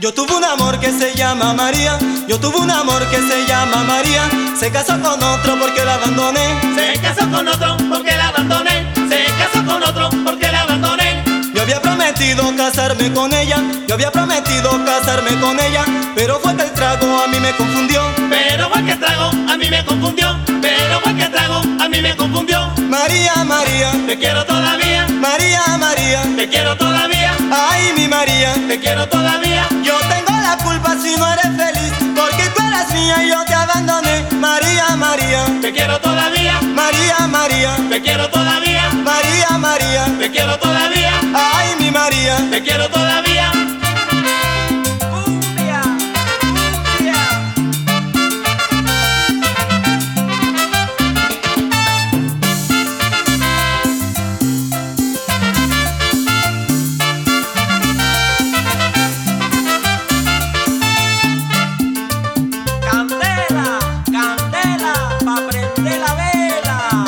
Yo tuve un amor que se llama María, yo tuve un amor que se llama María. Se casó con otro porque la abandoné. Se casó con otro porque la abandoné. Se casó con otro porque la abandoné. Yo había prometido casarme con ella, yo había prometido casarme con ella, pero fue que el trago a mí me confundió. Pero fue que el trago a mí me confundió. Pero fue que el trago a mí me confundió. María, María, te quiero todavía. María, María, te quiero todavía. Ay, mi María, te quiero todavía. Yo tengo la culpa si no eres feliz, porque tú eras mía y yo te abandoné. María, María, te quiero todavía. María, María, te quiero todavía. María, María, te quiero todavía. Ay, mi María, te quiero todavía. Cumbia, cumbia. Candela, candela, pa' prender la vela.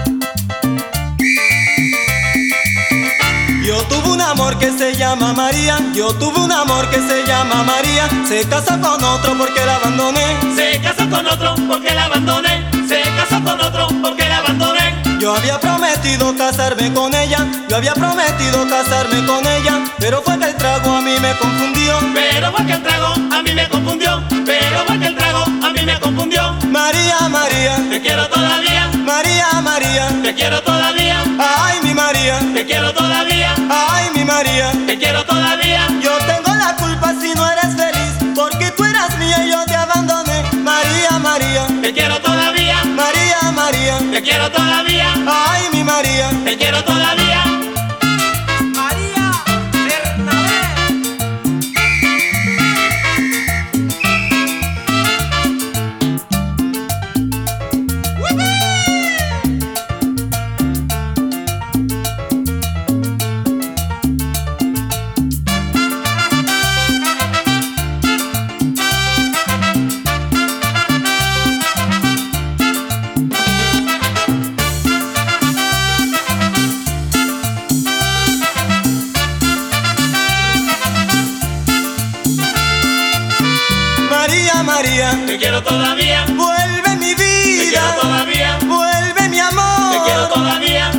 Yo tuve un amor que se llama María, yo tuve un amor que se llama María. Se casó con otro porque la abandoné. Se casó con otro porque la abandoné. Se casó con otro porque la abandoné. Yo había prometido casarme con ella, yo había prometido casarme con ella, pero fue que el trago a mí me confundió. Pero fue que el trago a mí me confundió. Pero fue que el trago a mí me confundió. María, María, te quiero todavía. María, María, te quiero todavía. Ay, mi María, te quiero todavía. Ay, mi María, te quiero todavía. Yo tengo la culpa si no eres feliz, porque tú eras mía y yo te abandoné. María, María, te quiero todavía. María, María, te quiero todavía. Ay, mi María, te quiero todavía. María Bernabé. María, María, te quiero todavía. vuelve mi te quiero vida, todavía. vuelve mi te quiero amor. todavía.